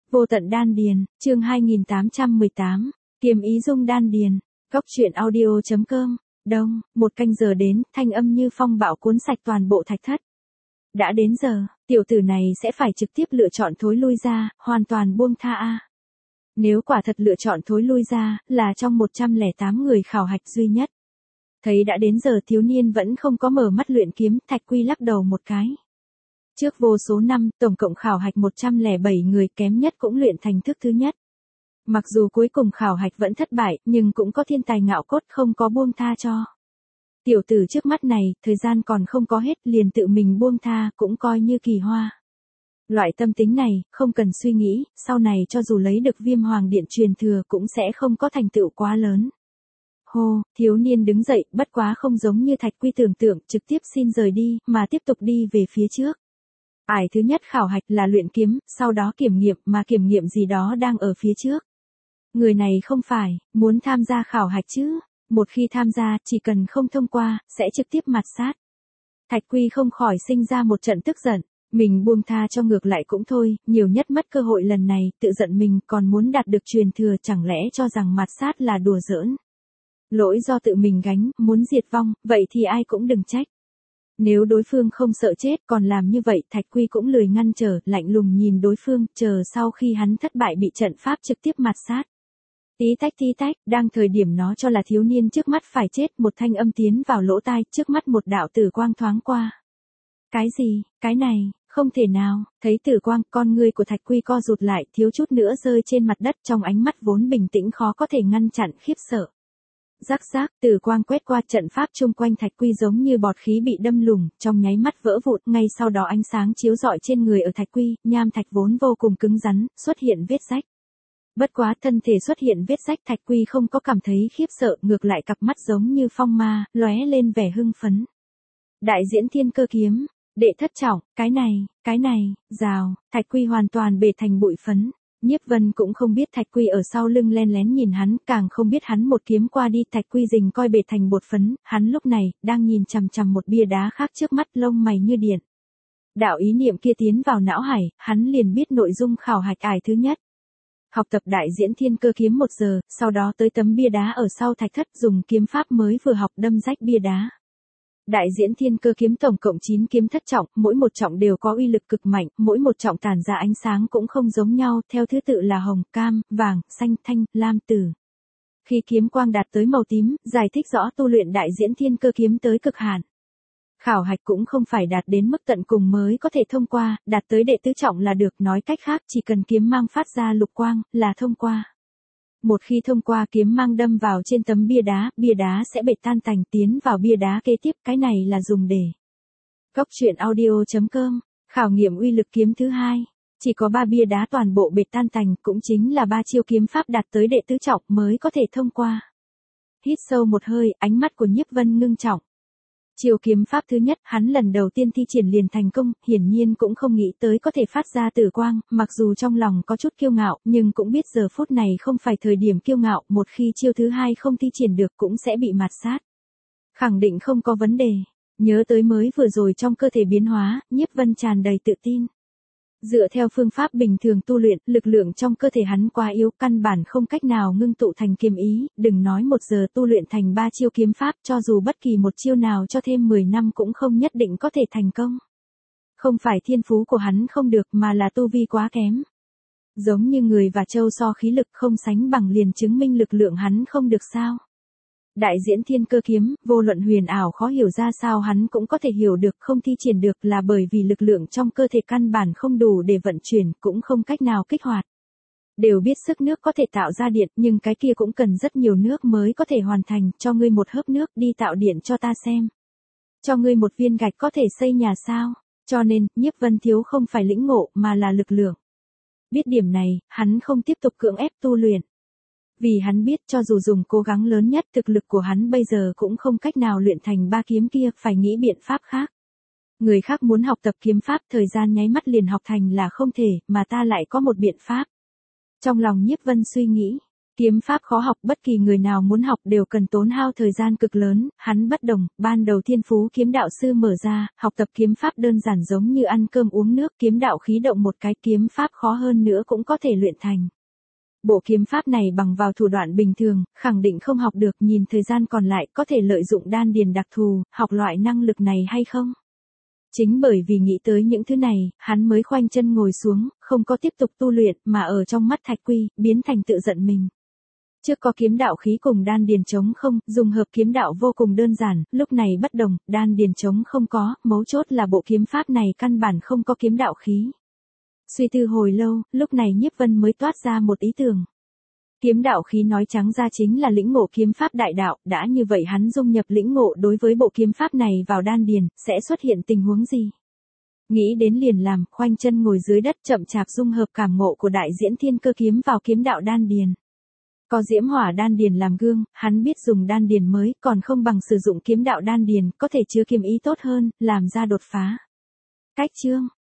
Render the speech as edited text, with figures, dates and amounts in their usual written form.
Vô tận đan điền, chương 2818, kiềm ý dung đan điền, góc truyện audio.com, đông, 1 canh giờ đến, thanh âm như phong bạo cuốn sạch toàn bộ thạch thất. Đã đến giờ, tiểu tử này sẽ phải trực tiếp lựa chọn thối lui ra, hoàn toàn buông tha a. Nếu quả thật lựa chọn thối lui ra, là trong 108 người khảo hạch duy nhất. Thấy đã đến giờ thiếu niên vẫn không có mở mắt luyện kiếm, Thạch Quy lắc đầu một cái. Trước vô số năm, tổng cộng khảo hạch 107 người, kém nhất cũng luyện thành thức thứ nhất. Mặc dù cuối cùng khảo hạch vẫn thất bại, nhưng cũng có thiên tài ngạo cốt không có buông tha cho. Tiểu tử trước mắt này, thời gian còn không có hết, liền tự mình buông tha, cũng coi như kỳ hoa. Loại tâm tính này, không cần suy nghĩ, sau này cho dù lấy được Viêm Hoàng Điện truyền thừa cũng sẽ không có thành tựu quá lớn. Hô, thiếu niên đứng dậy, bất quá không giống như Thạch Quy tưởng tượng, trực tiếp xin rời đi, mà tiếp tục đi về phía trước. Ải thứ nhất khảo hạch là luyện kiếm, sau đó kiểm nghiệm, mà kiểm nghiệm gì đó đang ở phía trước. Người này không phải, muốn tham gia khảo hạch chứ, một khi tham gia, chỉ cần không thông qua, sẽ trực tiếp mạt sát. Thạch Quy không khỏi sinh ra một trận tức giận, mình buông tha cho ngược lại cũng thôi, nhiều nhất mất cơ hội lần này, tự giận mình còn muốn đạt được truyền thừa, chẳng lẽ cho rằng mạt sát là đùa giỡn. Lỗi do tự mình gánh, muốn diệt vong, vậy thì ai cũng đừng trách. Nếu đối phương không sợ chết còn làm như vậy, Thạch Quy cũng lười ngăn trở, lạnh lùng nhìn đối phương, chờ sau khi hắn thất bại bị trận pháp trực tiếp mạt sát. Tí tách, đang thời điểm nó cho là thiếu niên trước mắt phải chết, một thanh âm tiến vào lỗ tai, trước mắt một đạo tử quang thoáng qua. Cái gì, cái này, không thể nào, thấy tử quang, con ngươi của Thạch Quy co rụt lại, thiếu chút nữa rơi trên mặt đất, trong ánh mắt vốn bình tĩnh khó có thể ngăn chặn khiếp sợ. Rắc rác, tử quang quét qua, trận pháp chung quanh Thạch Quy giống như bọt khí bị đâm lủng, trong nháy mắt vỡ vụn, ngay sau đó ánh sáng chiếu rọi trên người ở Thạch Quy, nham thạch vốn vô cùng cứng rắn, xuất hiện vết rách. Bất quá thân thể xuất hiện vết rách, Thạch Quy không có cảm thấy khiếp sợ, ngược lại cặp mắt giống như phong ma, lóe lên vẻ hưng phấn. Đại diễn thiên cơ kiếm, đệ thất trọng, cái này, rào, Thạch Quy hoàn toàn bể thành bụi phấn. Nhiếp Vân cũng không biết Thạch Quy ở sau lưng len lén nhìn hắn, càng không biết hắn một kiếm qua đi, Thạch Quy rình coi bể thành bột phấn, hắn lúc này, đang nhìn chằm chằm một bia đá khác trước mắt, lông mày như điện. Đạo ý niệm kia tiến vào não hải, hắn liền biết nội dung khảo hạch ải thứ nhất. Học tập đại diễn thiên cơ kiếm 1 giờ, sau đó tới tấm bia đá ở sau thạch thất, dùng kiếm pháp mới vừa học đâm rách bia đá. Đại diễn thiên cơ kiếm tổng cộng 9 kiếm thất trọng, mỗi một trọng đều có uy lực cực mạnh, mỗi một trọng tản ra ánh sáng cũng không giống nhau, theo thứ tự là hồng, cam, vàng, xanh, thanh, lam, tử. Khi kiếm quang đạt tới màu tím, giải thích rõ tu luyện đại diễn thiên cơ kiếm tới cực hạn. Khảo hạch cũng không phải đạt đến mức tận cùng mới có thể thông qua, đạt tới đệ tứ trọng là được, nói cách khác chỉ cần kiếm mang phát ra lục quang, là thông qua. Một khi thông qua, kiếm mang đâm vào trên tấm bia đá sẽ bệt tan tành, tiến vào bia đá kế tiếp, cái này là dùng để. Góc truyện audio.com, khảo nghiệm uy lực kiếm thứ hai. Chỉ có 3 bia đá toàn bộ bệt tan tành, cũng chính là 3 chiêu kiếm pháp đạt tới đệ tứ trọng mới có thể thông qua. Hít sâu một hơi, ánh mắt của Nhiếp Vân ngưng trọng. Chiêu kiếm pháp thứ nhất, hắn lần đầu tiên thi triển liền thành công, hiển nhiên cũng không nghĩ tới có thể phát ra tử quang, mặc dù trong lòng có chút kiêu ngạo, nhưng cũng biết giờ phút này không phải thời điểm kiêu ngạo, một khi chiêu thứ hai không thi triển được cũng sẽ bị mạt sát. Khẳng định không có vấn đề, nhớ tới mới vừa rồi trong cơ thể biến hóa, Nhiếp Vân tràn đầy tự tin. Dựa theo phương pháp bình thường tu luyện, lực lượng trong cơ thể hắn quá yếu, căn bản không cách nào ngưng tụ thành kiếm ý, đừng nói 1 giờ tu luyện thành 3 chiêu kiếm pháp, cho dù bất kỳ một chiêu nào cho thêm 10 năm cũng không nhất định có thể thành công. Không phải thiên phú của hắn không được mà là tu vi quá kém. Giống như người và trâu so khí lực không sánh bằng liền chứng minh lực lượng hắn không được sao. Đại diễn thiên cơ kiếm, vô luận huyền ảo khó hiểu ra sao hắn cũng có thể hiểu được, không thi triển được là bởi vì lực lượng trong cơ thể căn bản không đủ để vận chuyển, cũng không cách nào kích hoạt. Đều biết sức nước có thể tạo ra điện, nhưng cái kia cũng cần rất nhiều nước mới có thể hoàn thành, cho ngươi một hớp nước đi tạo điện cho ta xem. Cho ngươi một viên gạch có thể xây nhà sao, cho nên, Nhiếp Vân thiếu không phải lĩnh ngộ mà là lực lượng. Biết điểm này, hắn không tiếp tục cưỡng ép tu luyện. Vì hắn biết cho dù dùng cố gắng lớn nhất, thực lực của hắn bây giờ cũng không cách nào luyện thành 3 kiếm kia, phải nghĩ biện pháp khác. Người khác muốn học tập kiếm pháp thời gian nháy mắt liền học thành là không thể, mà ta lại có một biện pháp. Trong lòng Nhiếp Vân suy nghĩ, Kiếm pháp khó học, bất kỳ người nào muốn học đều cần tốn hao thời gian cực lớn, hắn bất đồng, ban đầu Thiên Phú kiếm đạo sư mở ra, học tập kiếm pháp đơn giản giống như ăn cơm uống nước, kiếm đạo khí động một cái, kiếm pháp khó hơn nữa cũng có thể luyện thành. Bộ kiếm pháp này bằng vào thủ đoạn bình thường, khẳng định không học được, nhìn thời gian còn lại có thể lợi dụng đan điền đặc thù, học loại năng lực này hay không? Chính bởi vì nghĩ tới những thứ này, hắn mới khoanh chân ngồi xuống, không có tiếp tục tu luyện, mà ở trong mắt Thạch Quy, biến thành tự giận mình. Trước có kiếm đạo khí cùng đan điền trống không, dùng hợp kiếm đạo vô cùng đơn giản, lúc này bất đồng, đan điền trống không có, mấu chốt là bộ kiếm pháp này căn bản không có kiếm đạo khí. Suy tư hồi lâu, lúc này Nhiếp Vân mới toát ra một ý tưởng. Kiếm đạo khí nói trắng ra chính là lĩnh ngộ kiếm pháp đại đạo, đã như vậy hắn dung nhập lĩnh ngộ đối với bộ kiếm pháp này vào đan điền, sẽ xuất hiện tình huống gì? Nghĩ đến liền làm, khoanh chân ngồi dưới đất chậm chạp dung hợp cảm ngộ của đại diễn thiên cơ kiếm vào kiếm đạo đan điền. Có diễm hỏa đan điền làm gương, hắn biết dùng đan điền mới, còn không bằng sử dụng kiếm đạo đan điền, có thể chứa kiếm ý tốt hơn, làm ra đột phá. Cách chương